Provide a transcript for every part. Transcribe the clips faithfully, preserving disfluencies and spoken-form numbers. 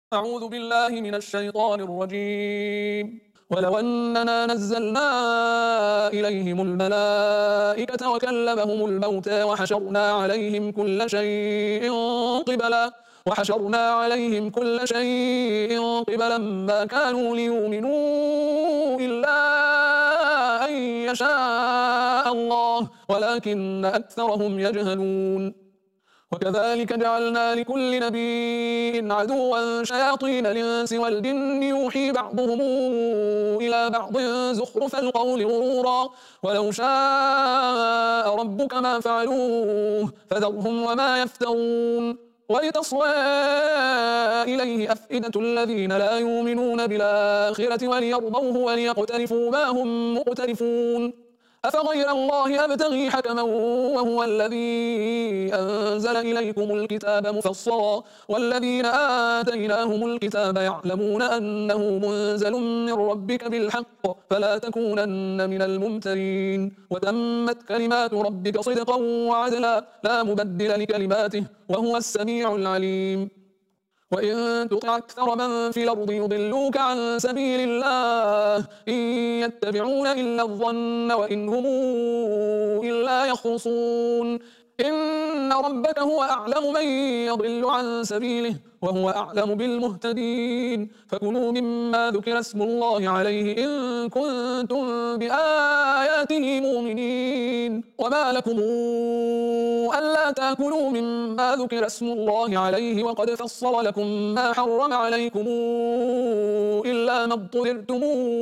أعوذ بالله من الشيطان الرجيم. ولو أننا نزلنا إليهم الملائكة وكلمهم الموتى وحشرنا عليهم كل شيء قبلا وحشرنا عليهم كل شيء قبلا ما كانوا ليؤمنوا إلا أن يشاء الله ولكن أكثرهم يجهلون. وكذلك جعلنا لكل نبي عدوا شياطين الإنس والجن يوحي بعضهم إلى بعض زخرف القول غرورا ولو شاء ربك ما فعلوه فذرهم وما يفترون. ولتصغى إليه أفئدة الذين لا يؤمنون بالآخرة وليرضوه وليقترفوا ما هم مقترفون. أفغير الله أبتغي حكما وهو الذي أنزل إليكم الكتاب مفصلا والذين آتيناهم الكتاب يعلمون أنه منزل من ربك بالحق فلا تكونن من الممترين. وتمت كلمات ربك صدقا وعدلا لا مبدل لكلماته وهو السميع العليم. وإن تطع أكثر من في الأرض يضلوك عن سبيل الله إن يتبعون إلا الظن وإن هم إلا يخرصون. إن ربك هو أعلم من يضل عن سبيله وهو أعلم بالمهتدين. فكلوا مما ذكر اسم الله عليه إن كنتم بآياته مؤمنين. وما لكم ألا تأكلوا مما ذكر اسم الله عليه وقد فصل لكم ما حرم عليكم إلا ما اضطررتم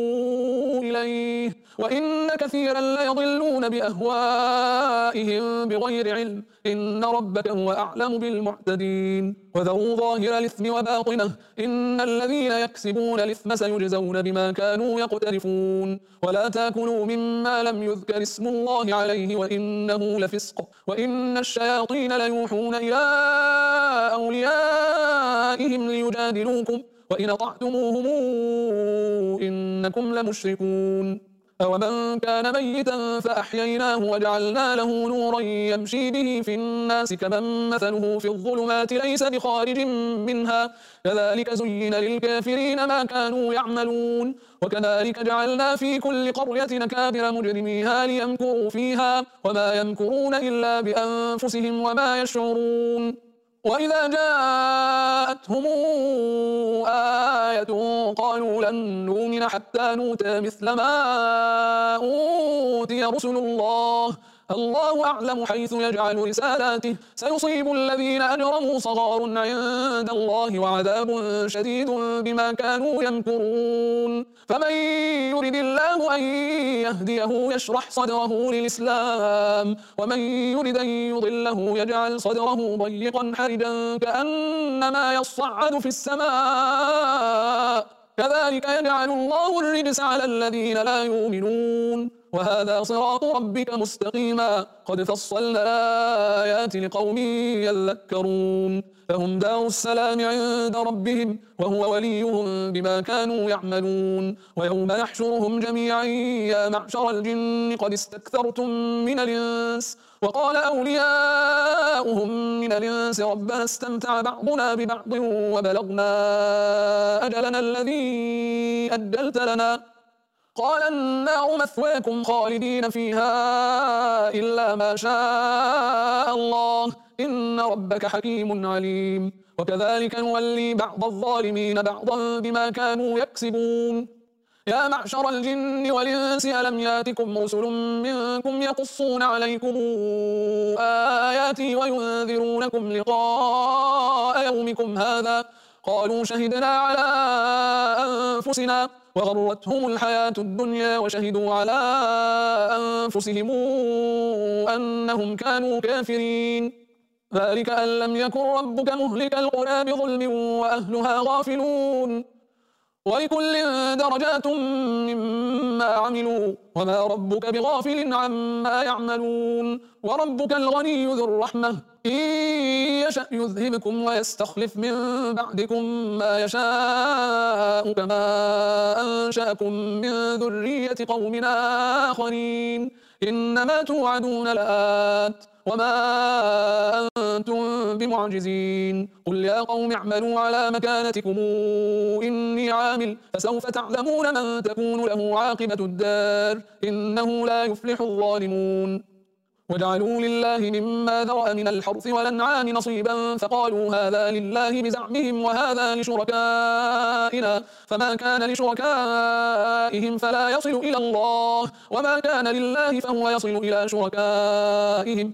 إليه وإن كثيرا ليضلون بأهوائهم بغير علم إن ربك هو أعلم بالمعتدين. وذروا ظاهر الإثم وباطنه إن الذين يكسبون الإثم سيجزون بما كانوا يقترفون. ولا تأكلوا مما لم يذكر اسم الله عليه وإنه لفسق وإن الشياطين ليوحون إلى أوليائهم ليجادلوكم وإن أطعتموهم إنكم لمشركون. أومن كان ميتا فأحييناه وجعلنا له نورا يمشي به في الناس كمن مثله في الظلمات ليس بخارج منها كذلك زين للكافرين ما كانوا يعملون. وكذلك جعلنا في كل قرية أكابر مجرميها ليمكروا فيها وما يمكرون إلا بأنفسهم وما يشعرون. وإذا جاءتهم آية قالوا لن نؤمن حتى نؤتى مثل ما أوتي رسل الله الله أعلم حيث يجعل رسالاته سيصيب الذين أجرموا صغار عند الله وعذاب شديد بما كانوا يمكرون. فمن يرد الله أن يهديه يشرح صدره للإسلام ومن يرد أن يضله يجعل صدره ضيقا حرجا كأنما يصعد في السماء كذلك يجعل الله الرجس على الذين لا يؤمنون. وهذا صراط ربك مستقيما قد فصلنا الآيات لقوم يذكرون. لهم دار السلام عند ربهم وهو وليهم بما كانوا يعملون. ويوم يحشرهم جميعا يا معشر الجن قد استكثرتم من الإنس وقال أولياؤهم من الإنس ربنا استمتع بعضنا ببعض وبلغنا أجلنا الذي أجلت لنا قال النار مثواكم خالدين فيها إلا ما شاء الله إن ربك حكيم عليم. وكذلك نولي بعض الظالمين بعضا بما كانوا يكسبون. يا معشر الجن والإنس ألم ياتكم رسل منكم يقصون عليكم آياتي وينذرونكم لقاء يومكم هذا قالوا شهدنا على أنفسنا وغرتهم الحياة الدنيا وشهدوا على أنفسهم أنهم كانوا كافرين. ذلك أن لم يكن ربك مهلك القرى بظلم وأهلها غافلون. ولكل درجات مما عملوا وما ربك بغافل عما يعملون. وربك الغني ذو الرحمة إن يشأ يذهبكم ويستخلف من بعدكم ما يشاء كما أنشأكم من ذرية قوم آخرين إنما توعدون لآت وما أنتم بمعجزين قل يا قوم اعملوا على مكانتكم إني عامل فسوف تعلمون من تكون له عاقبة الدار إنه لا يفلح الظالمون وجعلوا لله مما ذرأ من الحرث والأنعام نصيبا فقالوا هذا لله بزعمهم وهذا لشركائنا فما كان لشركائهم فلا يصل إلى الله وما كان لله فهو يصل إلى شركائهم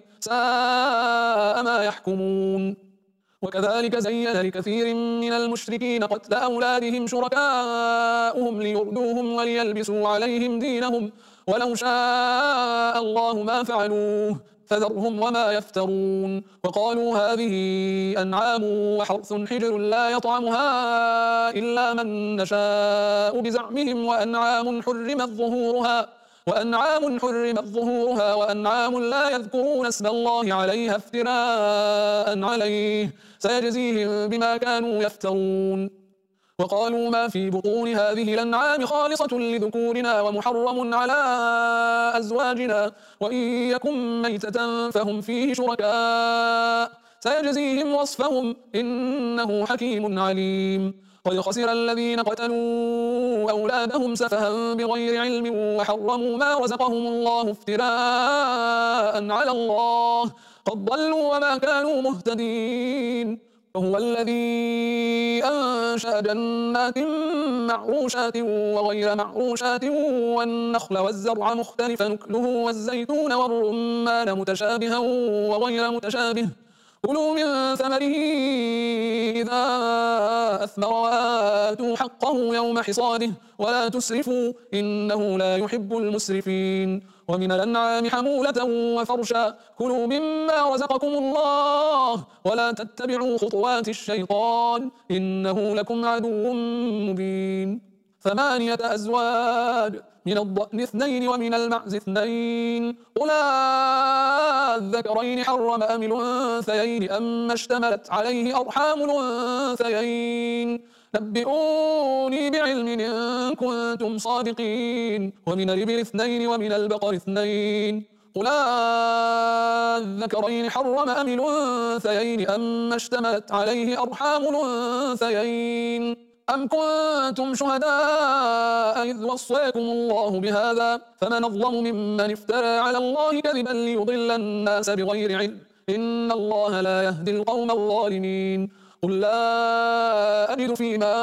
ساء ما يحكمون وكذلك زين لكثير من المشركين قتل أولادهم شركاؤهم ليردوهم وليلبسوا عليهم دينهم ولو شاء الله ما فعلوه فذرهم وما يفترون وقالوا هذه أنعام وحرث حجر لا يطعمها إلا من نشاء بزعمهم وأنعام حرمت ظهورها وأنعام حرمت ظهورها وأنعام لا يذكرون اسم الله عليها افتراء عليه سيجزيهم بما كانوا يفترون وقالوا ما في بطون هذه الأنعام خالصة لذكورنا ومحرم على أزواجنا وإن يكن ميتة فهم فيه شركاء سيجزيهم وصفهم إنه حكيم عليم قد خسر الذين قتلوا أولادهم سفها بغير علم وحرموا ما رزقهم الله افتراء على الله قد ضلوا وما كانوا مهتدين وهو الذي أنشأ جنات معروشات وغير معروشات والنخل والزرع مختلفا نكله والزيتون والرمان متشابها وغير متشابه كلوا من ثمره إذا أثمر وآتوا حقه يوم حصاده ولا تسرفوا إنه لا يحب المسرفين ومن الأنعام حمولة وفرشا كلوا مما رزقكم الله ولا تتبعوا خطوات الشيطان إنه لكم عدو مبين ثمانية أزواج من الضأن اثنين ومن المعز اثنين قل الذكرين حرم أم الأنثيين أما اشتملت عليه أرحام الأنثيين نبئوني بعلم إن كنتم صادقين ومن الإبل اثنين ومن البقر اثنين قل الذكرين حرم أم الأنثيين أما اشتملت عليه أرحام الأنثيين أم كنتم شهداء إذ وصاكم الله بهذا فمن أظلم ممن افترى على الله كذبا ليضل الناس بغير علم إن الله لا يهدي القوم الظالمين قل لا أجد فيما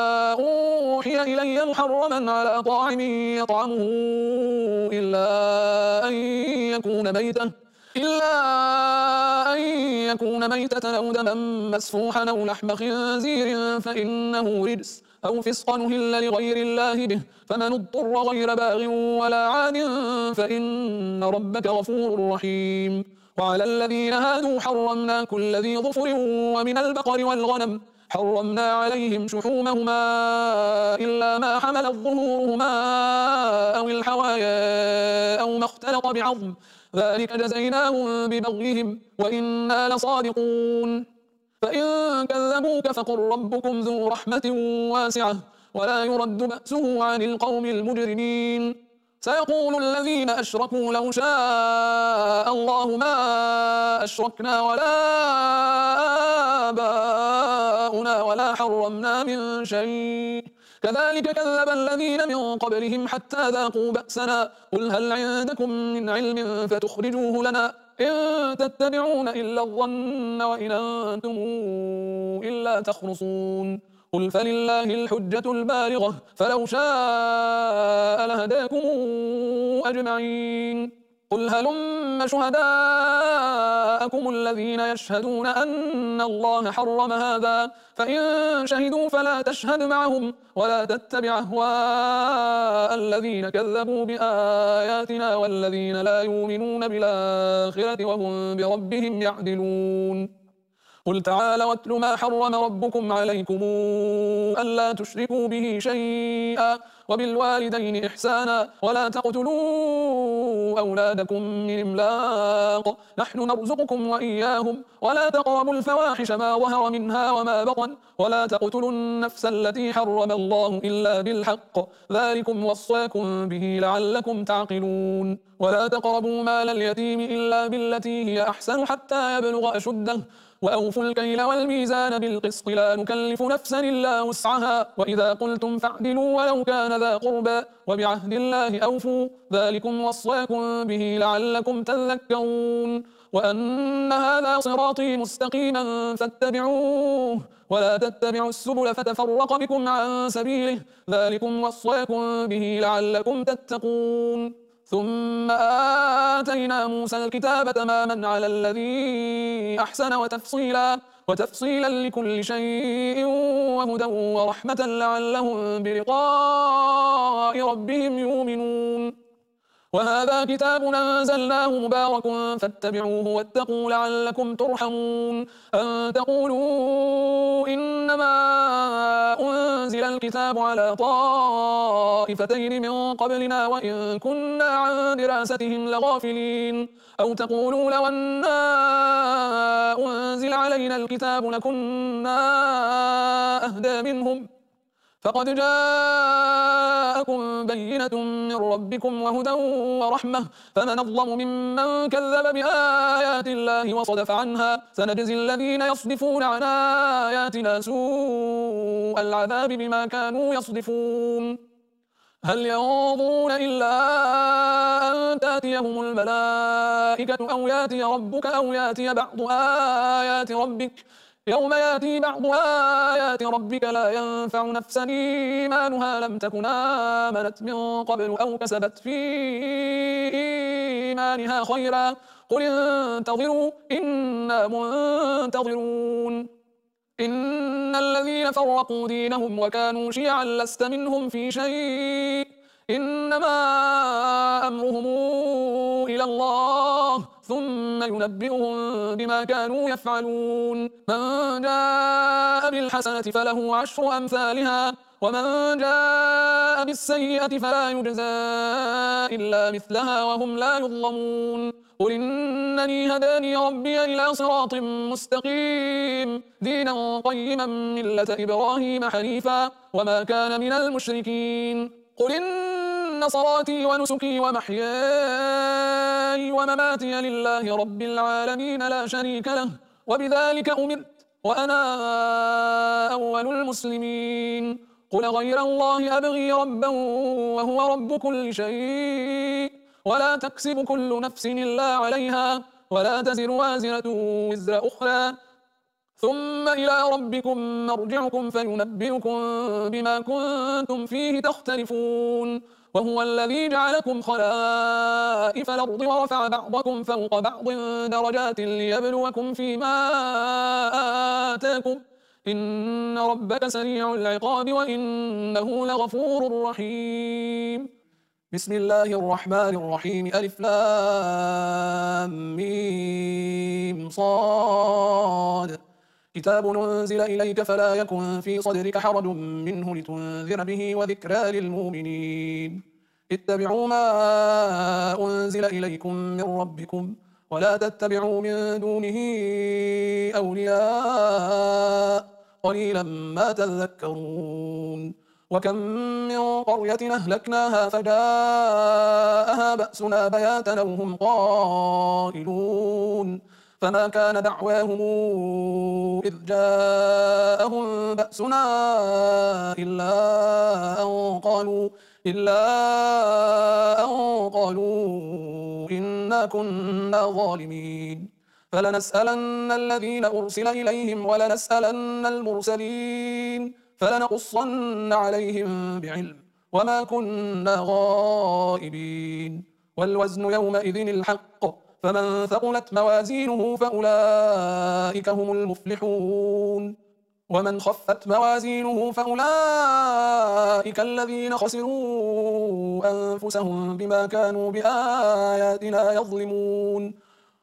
أوحي إلي محرما على طاعم يطعمه إلا أن يكون ميتة إلا أن يكون ميتة أو دما مسفوحا أو لحم خنزير فإنه رجس أو فسقا أهل لغير الله به فمن اضطر غير باغ ولا عاد فإن ربك غفور رحيم وعلى الذين هادوا حرمنا كل ذي ظفر ومن البقر والغنم حرمنا عليهم شحومهما إلا ما حملت ظهورهما أو الحوايا أو ما اختلط بعظم ذلك جزيناهم ببغيهم وإنا لصادقون فإن كذبوك فقل ربكم ذو رحمة واسعة ولا يرد بأسه عن القوم المجرمين سيقول الذين أشركوا لو شاء الله ما أشركنا ولا آباؤنا ولا حرمنا من شيء كذلك كذب الذين من قبلهم حتى ذاقوا بأسنا قل هل عندكم من علم فتخرجوه لنا إن تتبعون إلا الظن وإن أنتم إلا تخرصون قل فلله الحجة البالغة فلو شاء لهداكم أجمعين قل هلم شهداءكم الذين يشهدون أن الله حرم هذا فإن شهدوا فلا تشهد معهم ولا تتبع أهواء الذين كذبوا بآياتنا والذين لا يؤمنون بالآخرة وهم بربهم يعدلون قل تعالوا واتل ما حرم ربكم عليكم ألا تشركوا به شيئا وبالوالدين إحسانا ولا تقتلوا أولادكم من إملاق نحن نرزقكم وإياهم ولا تقربوا الفواحش ما ظهر منها وما بطن ولا تقتلوا النفس التي حرم الله إلا بالحق ذلكم وصاكم به لعلكم تعقلون ولا تقربوا مال اليتيم إلا بالتي هي أحسن حتى يبلغ أشده وأوفوا الكيل والميزان بالقسط لا نكلف نفسا إلا وسعها وإذا قلتم فاعدلوا ولو كان ذا قربى وبعهد الله أوفوا ذلكم وصاكم به لعلكم تذكرون وأن هذا صراطي مستقيما فاتبعوه ولا تتبعوا السبل فتفرق بكم عن سبيله ذلكم وصاكم به لعلكم تتقون ثم آتينا موسى الكتاب تماما على الذي أحسن وتفصيلا وتفصيلا لكل شيء وهدى ورحمة لعلهم بلقاء ربهم يؤمنون وهذا كتاب أنزلناه مبارك فاتبعوه واتقوا لعلكم ترحمون أن تقولوا إنما أنزل الكتاب على طائفتين من قبلنا وإن كنا عن دراستهم لغافلين أو تقولوا لو أنا أنزل علينا الكتاب لكنا أهدى منهم فقد جاءكم بينة من ربكم وهدى ورحمة فمن أظلم ممن كذب بآيات الله وصدف عنها سنجزي الذين يصدفون عن آياتنا سوء العذاب بما كانوا يصدفون هل ينظرون إلا أن تأتيهم الملائكة أو يأتي ربك أو يأتي بعض آيات ربك يوم يأتي بعض آيات ربك لا ينفع نفسا إيمانها لم تكن آمنت من قبل أو كسبت في إيمانها خيرا قل انتظروا إنا منتظرون إن الذين فرقوا دينهم وكانوا شيعا لست منهم في شيء إنما أمرهم إلى الله ثم ينبئهم بما كانوا يفعلون من جاء بالحسنة فله عشر أمثالها ومن جاء بالسيئة فلا يجزى إلا مثلها وهم لا يظلمون قل إنني هداني ربي إلى صراط مستقيم دينا قيما ملة إبراهيم حنيفا وما كان من المشركين قل إن صلاتي ونسكي ومحياي ومماتي لله رب العالمين لا شريك له وبذلك أمرت وأنا أول المسلمين قل غير الله أبغي ربا وهو رب كل شيء ولا تكسب كل نفس إلا عليها ولا تزر وازرة وزر أخرى ثم إلى ربكم مرجعكم فينبئكم بما كنتم فيه تختلفون وهو الذي جعلكم خلائف الأرض ورفع بعضكم فوق بعض درجات ليبلوكم فيما آتاكم إن ربك سريع العقاب وإنه لغفور رحيم بسم الله الرحمن الرحيم ألف لام ميم صاد كتاب أنزل إليك فلا يكن في صدرك حرج منه لتنذر به وذكرى للمؤمنين اتبعوا ما أنزل إليكم من ربكم ولا تتبعوا من دونه أولياء قليلا ما تذكرون وكم من قرية أهلكناها فجاءها بأسنا بياتا وهم قائلون فما كان دعواهم إذ جاءهم بأسنا إلا أن قالوا إلا أن قالوا إنا كنا ظالمين فلنسألن الذين أرسل إليهم ولنسألن المرسلين فلنقصن عليهم بعلم وما كنا غائبين والوزن يومئذ الحق فمن ثقلت موازينه فأولئك هم المفلحون ومن خفت موازينه فأولئك الذين خسروا أنفسهم بما كانوا بآياتنا يظلمون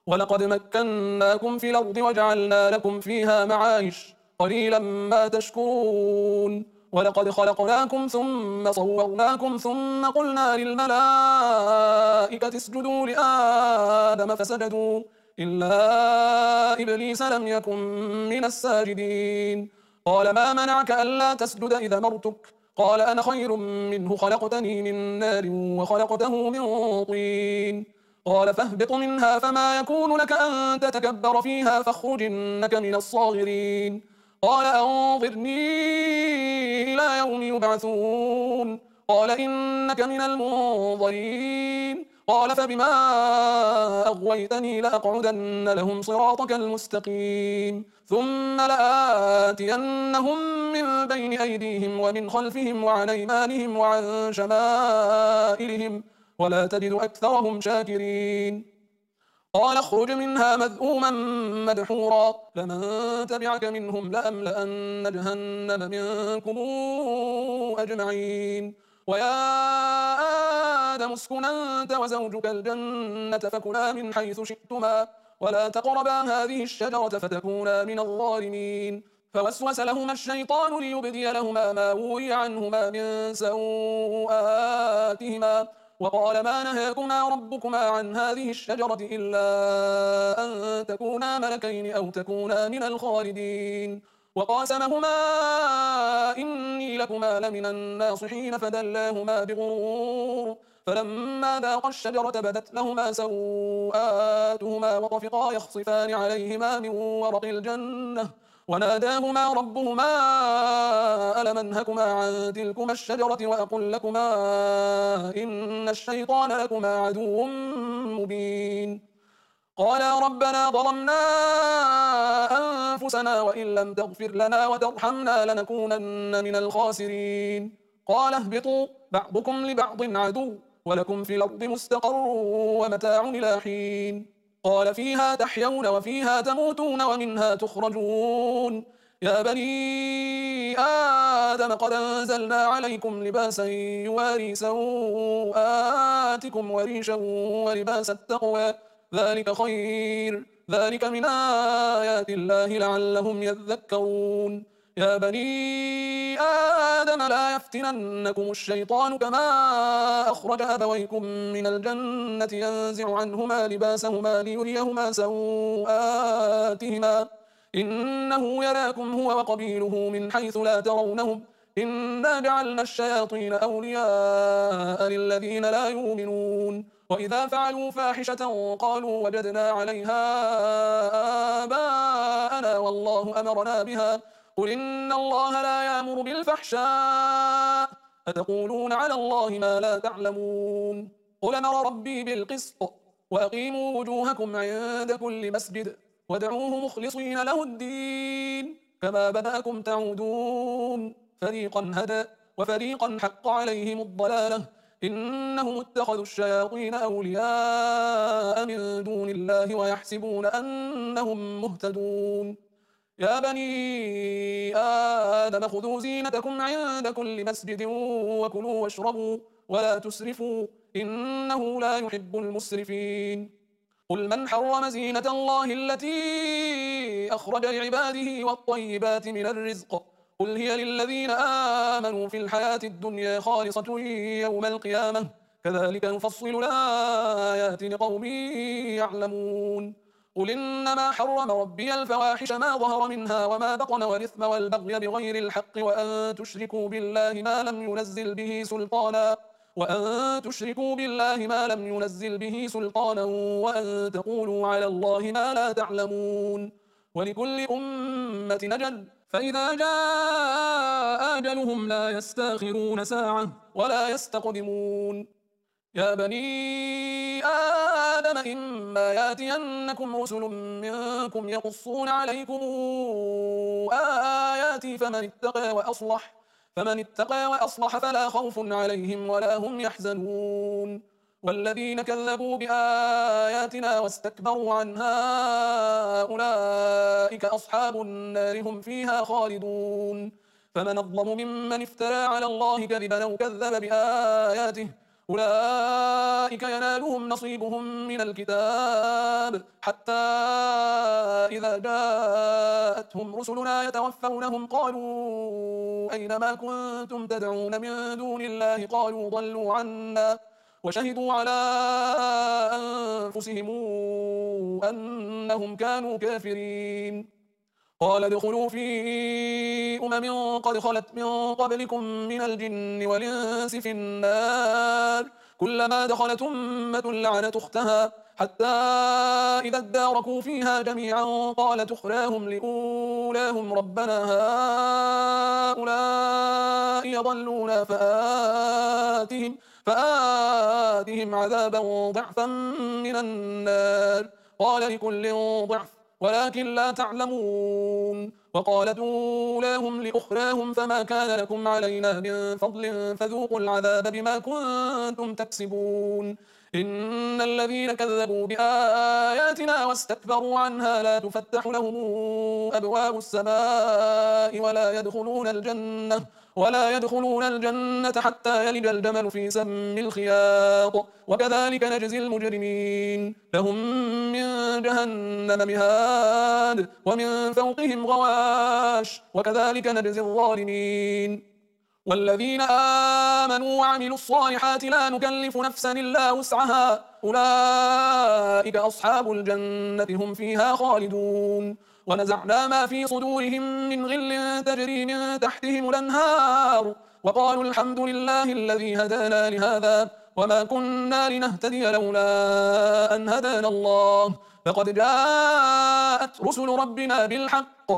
ولقد مكناكم في الأرض وجعلنا لكم فيها معايش قليلا ما تشكرون ولقد خلقناكم ثم صورناكم ثم قلنا للملائكة اسجدوا لآدم فسجدوا إلا إبليس لم يكن من الساجدين قال ما منعك ألا تسجد إذا أمرتك قال أنا خير منه خلقتني من نار وخلقته من طين قال فاهبط منها فما يكون لك أن تتكبر فيها فاخرج إنك من الصاغرين قال أنظرني إلى يوم يبعثون قال إنك من المنظرين قال فبما أغويتني لأقعدن لهم صراطك المستقيم ثم لآتينهم من بين أيديهم ومن خلفهم وعن أيمانهم وعن شمائلهم ولا تجد أكثرهم شاكرين قال اخرج منها مذءوما مدحورا لمن تبعك منهم لأملأن جهنم منكم أجمعين ويا آدم اسكن أنت وزوجك الجنة فكلا من حيث شئتما ولا تقربا هذه الشجرة فتكونا من الظالمين فوسوس لهما الشيطان ليبدي لهما ما وري عنهما من سوآتهما وقال ما نهاكما ربكما عن هذه الشجرة إلا أن تكونا ملكين أو تكونا من الخالدين وقاسمهما إني لكما لمن الناصحين فدلاهما بغرور فلما ذاقا الشجرة بدت لهما سوآتهما وطفقا يخصفان عليهما من ورق الجنة وناداهما ربهما ألم أنهكما عن تلكما الشجرة وأقل لكما إن الشيطان لكما عدو مبين قالا ربنا ظلمنا أنفسنا وإن لم تغفر لنا وترحمنا لنكونن من الخاسرين قال اهبطوا بعضكم لبعض عدو ولكم في الأرض مستقر ومتاع إلى حين قال فيها تحيون وفيها تموتون ومنها تخرجون يا بني آدم قد أنزلنا عليكم لباسا يواري سوآتكم وريشا ولباس التقوى ذلك خير ذلك من آيات الله لعلهم يذكرون يا بني آدم لا يفتننكم الشيطان كما أخرج أبويكم من الجنة ينزع عنهما لباسهما ليريهما سوآتهما إنه يراكم هو وقبيله من حيث لا ترونهم إنا جعلنا الشياطين أولياء للذين لا يؤمنون وإذا فعلوا فاحشة قالوا وجدنا عليها آباءنا والله أمرنا بها قل إن الله لا يأمر بالفحشاء أتقولون على الله ما لا تعلمون قل أمر ربي بالقسط وأقيموا وجوهكم عند كل مسجد وادعوه مخلصين له الدين كما بدأكم تعودون فريقا هدى وفريقا حق عليهم الضلالة إنهم اتخذوا الشياطين أولياء من دون الله ويحسبون أنهم مهتدون يا بني آدم خذوا زينتكم عند كل مسجد وكلوا واشربوا ولا تسرفوا إنه لا يحب المسرفين قل من حرم زينة الله التي أخرج لعباده والطيبات من الرزق قل هي للذين آمنوا في الحياة الدنيا خالصة يوم القيامة كذلك نفصل الآيات لقوم يعلمون قل إنما حرم ربي الفواحش ما ظهر منها وما بطن والإثم والبغي بغير الحق وأن تشركوا بالله ما لم ينزل به سلطانا وأن تشركوا بالله ما لم ينزل به سلطانا وأن تقولوا على الله ما لا تعلمون ولكل أمة أجل فإذا جاء أجلهم لا يستأخرون ساعة ولا يستقدمون يا بني آدم إما ياتينكم رسل منكم يقصون عليكم آياتي فمن اتقى وأصلح فمن اتقى وأصلح فلا خوف عليهم ولا هم يحزنون والذين كذبوا بآياتنا واستكبروا عنها أولئك أصحاب النار هم فيها خالدون فمن أظلم ممن افترى على الله كذبا أو كذب بآياته أولئك ينالهم نصيبهم من الكتاب حتى إذا جاءتهم رسلنا يتوفونهم قالوا أين ما كنتم تدعون من دون الله قالوا ضلوا عنا وشهدوا على أنفسهم أنهم كانوا كافرين. قال ادخلوا في أمم قد خلت من قبلكم من الجن والإنس في النار كلما دخلت أمة لعنت أختها حتى إذا اداركوا فيها جميعا قالت أخراهم لأولاهم ربنا هؤلاء يضلونا فآتهم, فآتهم عذابا ضعفا من النار قال لكل ضعف ولكن لا تعلمون. وقالت أولاهم لأخراهم فما كان لكم علينا من فضل فذوقوا العذاب بما كنتم تكسبون. إن الذين كذبوا بآياتنا واستكبروا عنها لا تفتح لهم أبواب السماء ولا يدخلون الجنة ولا يدخلون الجنة حتى يلج الجمل في سم الخياط وكذلك نجزي المجرمين. لهم من جهنم مهاد ومن فوقهم غواش وكذلك نجزي الظالمين. والذين آمنوا وعملوا الصالحات لا نكلف نفسا إلا وسعها أولئك أصحاب الجنة هم فيها خالدون. ونزعنا ما في صدورهم من غل تجري من تحتهم الأنهار وقالوا الحمد لله الذي هدانا لهذا وما كنا لنهتدي لولا أن هدانا الله لقد جاءت رسل ربنا بالحق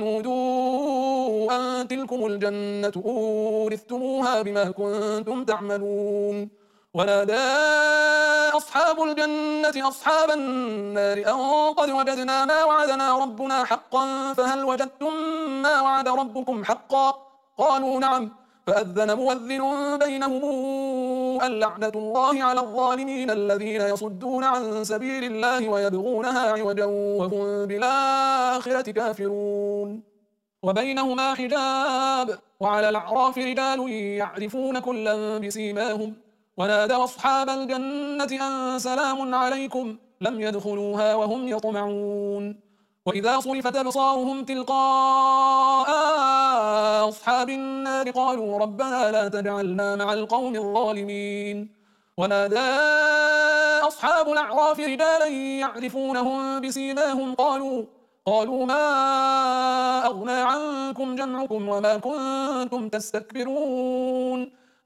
ونودوا أن تلكم الجنة أورثتموها بما كنتم تعملون. ونادى أصحاب الجنة أصحاب النار أن قد وجدنا ما وعدنا ربنا حقا فهل وجدتم ما وعد ربكم حقا قالوا نعم فأذن مؤذن بينهم اللعنة الله على الظالمين الذين يصدون عن سبيل الله ويبغونها عوجا وهم بالآخرة كافرون. وبينهما حجاب وعلى الأعراف رجال يعرفون كلا بسيماهم ونادوا أصحاب الجنة أن سلام عليكم لم يدخلوها وهم يطمعون. وإذا صرفت أبصارهم تلقاء أصحاب النار قالوا ربنا لا تجعلنا مع القوم الظالمين. ونادى أصحاب الأعراف رجالا يعرفونهم بسيماهم قالوا قالوا ما أغنى عنكم جمعكم وما كنتم تستكبرون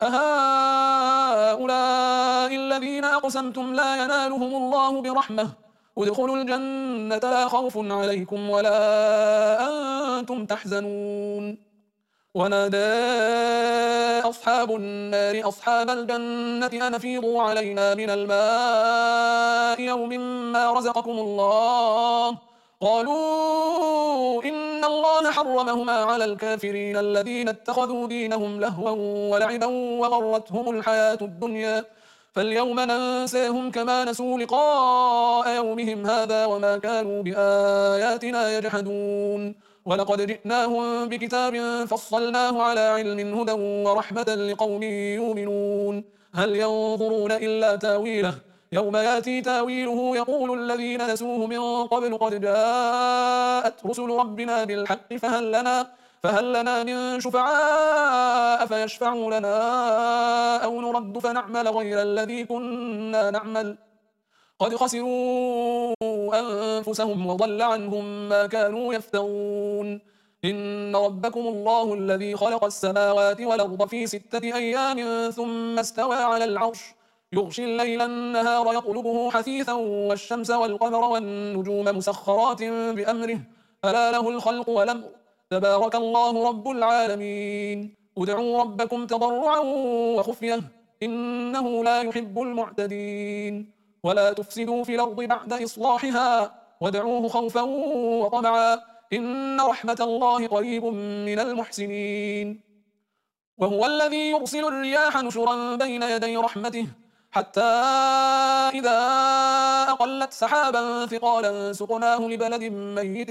أهؤلاء الذين أقسمتم لا ينالهم الله برحمة ادخلوا الجنة لا خوف عليكم ولا أنتم تحزنون. ونادى أصحاب النار أصحاب الجنة أن أفيضوا علينا من الماء يوم ما رزقكم الله قالوا إن الله حرمهما على الكافرين الذين اتخذوا دينهم لهوا ولعبا وغرتهم الحياة الدنيا فاليوم ننساهم كما نسوا لقاء يومهم هذا وما كانوا بآياتنا يجحدون. ولقد جئناهم بكتاب فصلناه على علم هدى ورحمة لقوم يؤمنون. هل ينظرون إلا تاويله يوم ياتي تاويله يقول الذين نسوه من قبل قد جاءت رسل ربنا بالحق فهل لنا فهل لنا من شفعاء فيشفعوا لنا أو نرد فنعمل غير الذي كنا نعمل قد خسروا أنفسهم وضل عنهم ما كانوا يفترون. إن ربكم الله الذي خلق السماوات والأرض في ستة أيام ثم استوى على العرش يغشي الليل النهار يطلبه حثيثا والشمس والقمر والنجوم مسخرات بأمره ألا له الخلق والأمر تبارك الله رب العالمين. ادعوا ربكم تضرعا وخفية إنه لا يحب المعتدين. ولا تفسدوا في الأرض بعد إصلاحها وادعوه خوفا وطمعا إن رحمة الله قريب من المحسنين. وهو الذي يرسل الرياح نشرا بين يدي رحمته حتى إذا أقلت سحابا ثقالا سقناه لبلد ميت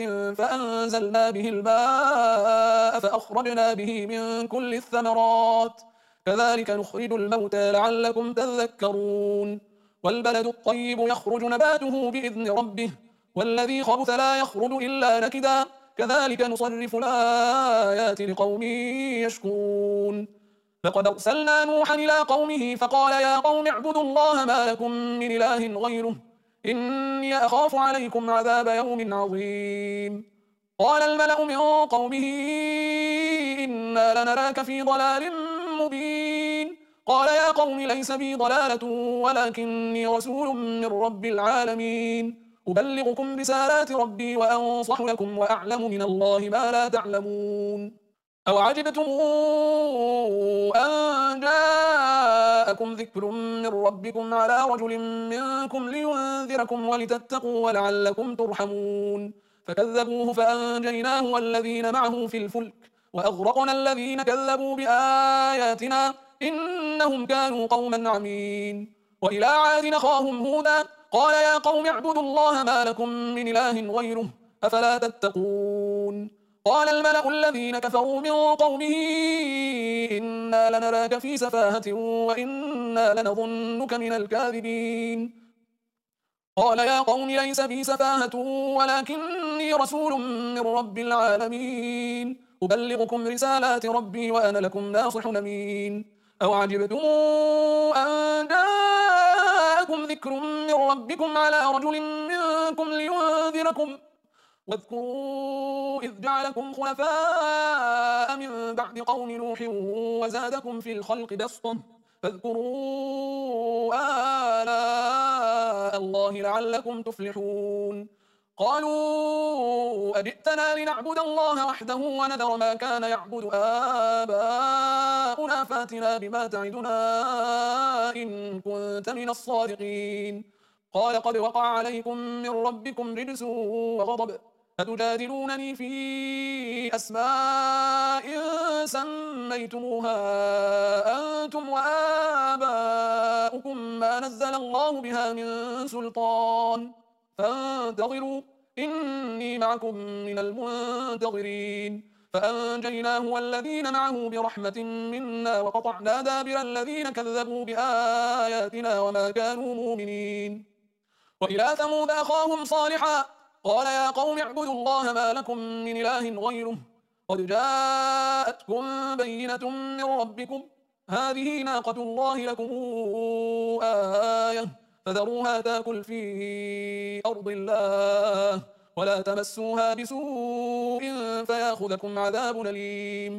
فأنزلنا به الماء فأخرجنا به من كل الثمرات كذلك نخرج الموتى لعلكم تذكرون والبلد الطيب يخرج نباته بإذن ربه والذي خبث لا يخرج إلا نكدا كذلك نصرف الآيات لقوم يشكرون لقد أرسلنا نوحا إلى قومه فقال يا قوم اعبدوا الله ما لكم من إله غيره إني أخاف عليكم عذاب يوم عظيم قال الملأ من قومه إنا لنراك في ضلال مبين قال يا قوم ليس بي ضلالة ولكني رسول من رب العالمين أبلغكم رسالات ربي وأنصح لكم وأعلم من الله ما لا تعلمون أو عجبتم أن جاءكم ذكر من ربكم على رجل منكم لينذركم ولتتقوا ولعلكم ترحمون فكذبوه فأنجيناه والذين معه في الفلك وأغرقنا الذين كذبوا بآياتنا إنهم كانوا قوما عمين وإلى عاد أخاهم هودا قال يا قوم اعبدوا الله ما لكم من إله غيره أفلا تتقون قال الملأ الذين كفروا من قومه إنا لنراك في سفاهة وإنا لنظنك من الكاذبين قال يا قوم ليس بي سفاهة ولكني رسول من رب العالمين أبلغكم رسالات ربي وأنا لكم ناصح أمين أو عجبتم أن جاءكم ذكر من ربكم على رجل منكم لينذركم واذكروا إذ جعلكم خلفاء من بعد قوم نوح وزادكم في الخلق بسطة فاذكروا آلاء الله لعلكم تفلحون قالوا أجئتنا لنعبد الله وحده ونذر ما كان يعبد آباؤنا فاتنا بما تعدنا إن كنت من الصادقين قال قد وقع عليكم من ربكم رجس وغضب أتجادلونني في أسماء سميتموها أنتم وآباؤكم ما نزل الله بها من سلطان فانتظروا إني معكم من المنتظرين فأنجيناه والذين معه برحمة منا وقطعنا دابر الذين كذبوا بآياتنا وما كانوا مؤمنين وإلى ثمود أخاهم صالحا قال يا قوم اعبدوا الله ما لكم من إله غيره قد جاءتكم بينة من ربكم هذه ناقة الله لكم آية فذروها تاكل في أرض الله ولا تمسوها بسوء فياخذكم عذاب أليم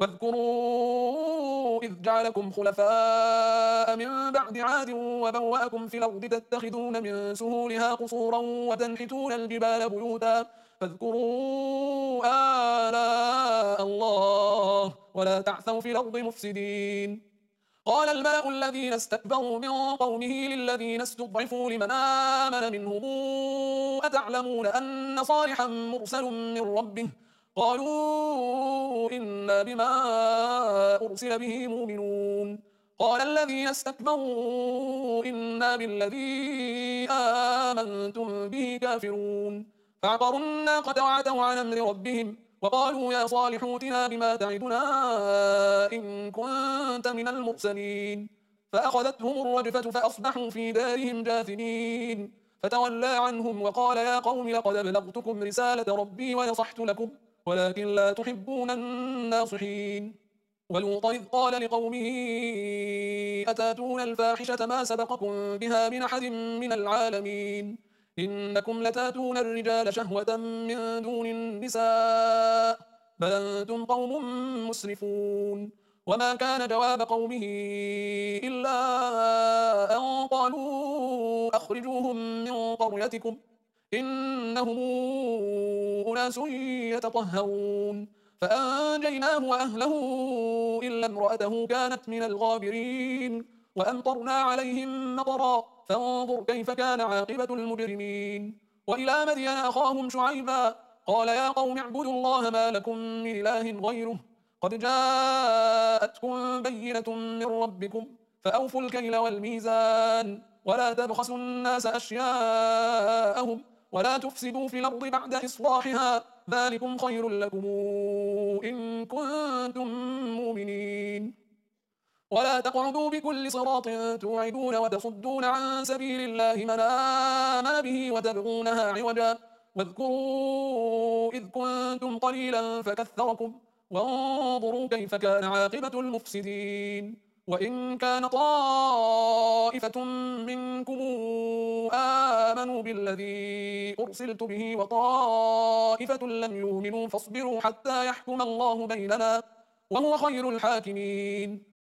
واذكروا إذ جعلكم خلفاء من بعد عاد وبوأكم في الأرض تتخذون من سهولها قصورا وتنحتون الجبال بيوتا فاذكروا آلاء الله ولا تعثوا في الأرض مفسدين قال الملأ الذين استكبروا من قومه للذين استضعفوا لمن آمن منهم أتعلمون أن صالحا مرسل من ربه قالوا إنا بما أرسل به مؤمنون قال الذين استكبروا إنا بالذي آمنتم به كافرون فعقروا الناقة وعتوا عن أمر ربهم وقالوا يا صالح ائتنا بما تعدنا إن كنت من المرسلين فأخذتهم الرجفة فأصبحوا في دارهم جاثمين فتولى عنهم وقال يا قوم لقد بلغتكم رسالة ربي ونصحت لكم ولكن لا تحبون الناصحين ولوطا إذ قال لقومه أتاتون الفاحشة ما سبقكم بها من أحد من العالمين إنكم لتاتون الرجال شهوة من دون النساء بل أنتم قوم مسرفون وما كان جواب قومه إلا أن قالوا أخرجوهم من قريتكم إنهم أناس يتطهرون فأنجيناه وأهله إلا امرأته كانت من الغابرين وأمطرنا عليهم مطرا فانظر كيف كان عاقبة المجرمين وإلى مدين أخاهم شعيبا قال يا قوم اعبدوا الله ما لكم من إله غيره قد جاءتكم بينة من ربكم فأوفوا الكيل والميزان ولا تبخسوا الناس أشياءهم ولا تفسدوا في الأرض بعد إصلاحها ذلكم خير لكم إن كنتم مؤمنين ولا تقعدوا بكل صراط توعدون وتصدون عن سبيل الله من آمن به وتبغونها عوجا واذكروا إذ كنتم قليلا فكثركم وانظروا كيف كان عاقبة المفسدين وإن كان طائفة منكم آمنوا بالذي أرسلت به وطائفة لم يؤمنوا فاصبروا حتى يحكم الله بيننا وهو خير الحاكمين